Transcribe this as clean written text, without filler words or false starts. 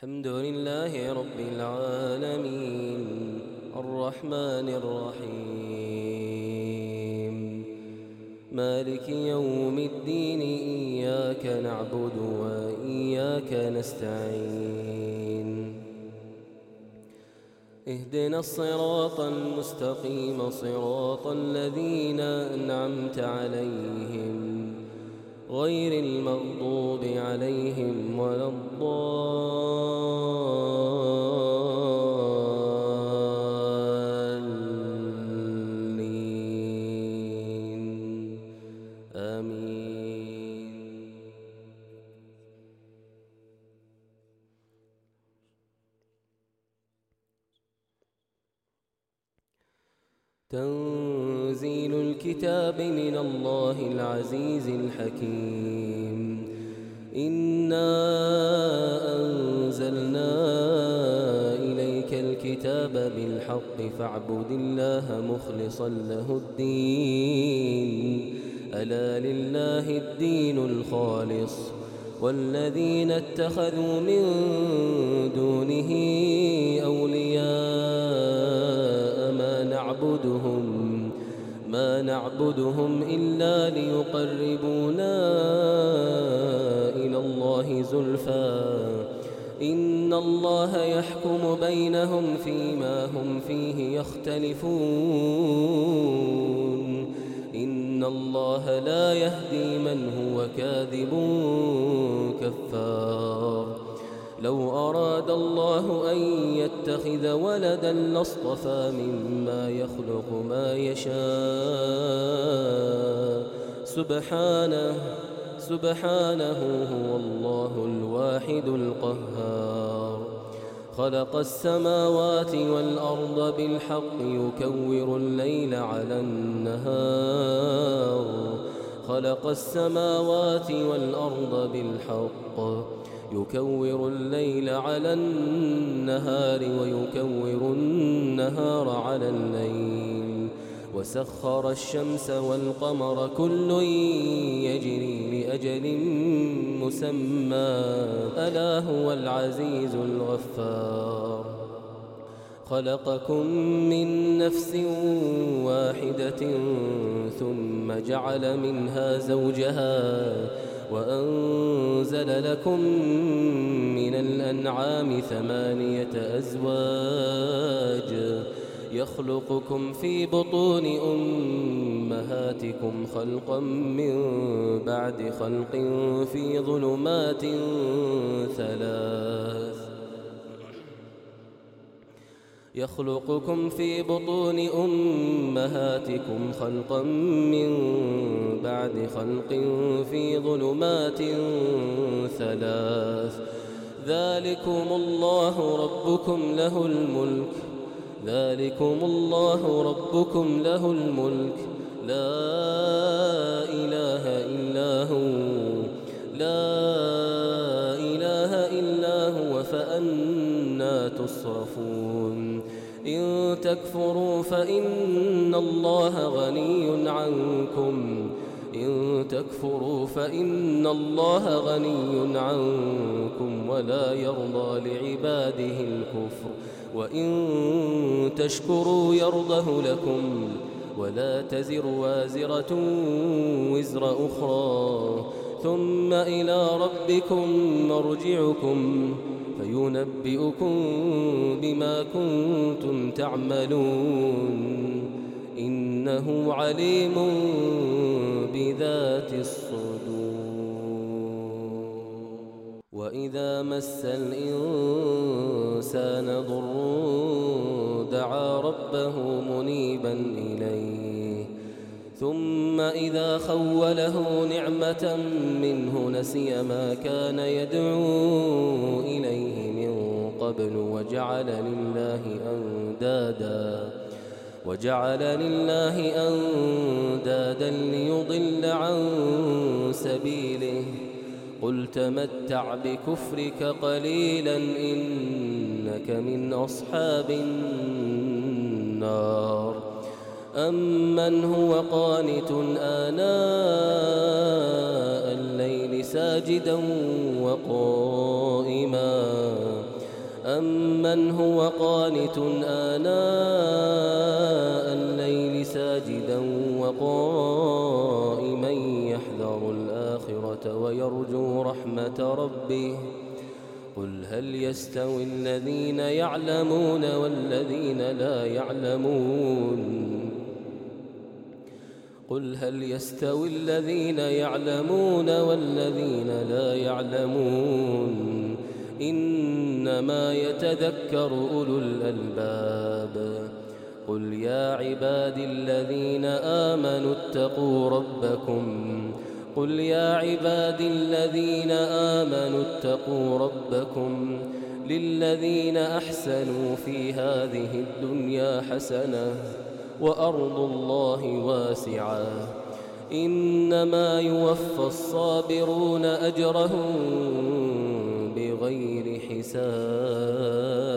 الحمد لله رب العالمين الرحمن الرحيم مالك يوم الدين إياك نعبد وإياك نستعين اهدنا الصراط المستقيم صراط الذين أنعمت عليهم غير المغضوب عليهم ولا الضالين آمين. تنزيل الكتاب من الله العزيز الحكيم. إنا أنزلنا إليك الكتاب بالحق فاعبد الله مخلصا له الدين ألا لله الدين الخالص والذين اتخذوا من دونه أولياء ما نعبدهم إلا ليقربونا إلى الله زلفى إن الله يحكم بينهم فيما هم فيه يختلفون إن الله لا يهدي من هو كاذب كفار. لو أراد الله أن يتخذ ولدا لاصطفى مما يخلق ما يشاء سبحانه هو الله الواحد القهار. خلق السماوات والأرض بالحق يكور الليل على النهار خلق السماوات والأرض بالحق يكور الليل على النهار ويكور النهار على الليل وسخر الشمس والقمر كل يجري لأجل مسمى ألا هو العزيز الغفار. خلقكم من نفس واحدة ثم جعل منها زوجها وأنزل لكم من الأنعام 8 أزواج يخلقكم في بطون أمهاتكم خلقا من بعد خلق في ظلمات 3 يخلقكم في بطون أمهاتكم خلقا من بعد خلق في ظلمات 3 ذلكم الله ربكم له الملك لا إله إلا هو فأنى تصرفون. إن تكفروا فإن الله غني عنكم ولا يرضى لعباده الكفر وإن تشكروا يرضه لكم ولا تزر وازرة وزر أخرى ثم إلى ربكم مرجعكم فينبئكم بما كنتم تعملون إنه عليم بذات الصدور. وإذا مس الإنسان ضر دعا ربه منيبا إليه ثم إذا خوله نعمة منه نسي ما كان يدعو إليه من قبل وجعل لله أندادا ليضل عن سبيله قل تمتع بكفرك قليلا إنك من أصحاب النار. أمن هو قانت آناء الليل ساجدا وقائما أمن هو قانت آناء الليل ساجدا وقائما يحذر الآخرة ويرجو رحمة ربه قل هل يستوي الذين يعلمون والذين لا يعلمون قل هل يستوي الذين يعلمون والذين لا يعلمون إنما يتذكر أولو الألباب قل يا عبادي الذين آمنوا اتقوا ربكم قل يا عبادي الذين آمنوا اتقوا ربكم للذين أحسنوا في هذه الدنيا حسنة وأرض الله واسعة إنما يوفى الصابرون أجرهم بغير حساب.